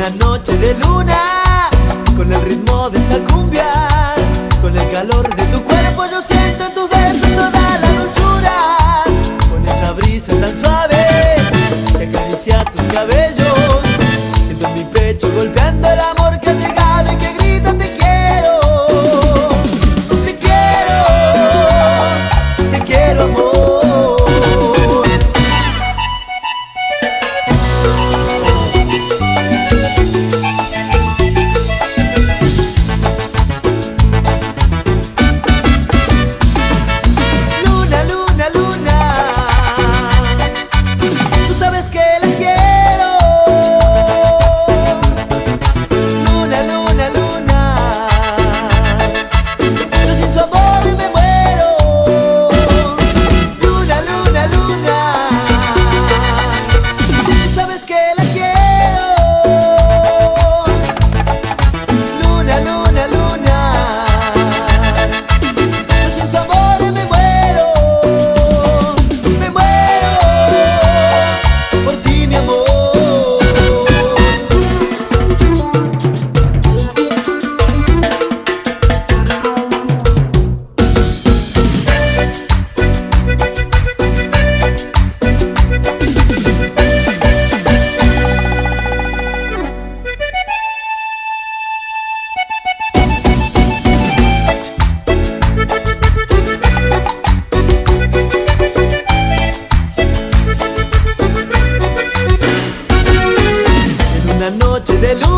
una noche de luna, con el ritmo de esta cumbia, con el calor de tu cuerpo, yo siento en tus besos toda la dulzura. Con esa brisa tan suave que acaricia tus cabellos, siento en mi pecho golpeando el amor que ha llegado y que grita te quiero. Te quiero, te quiero, amor. Una noche de luna.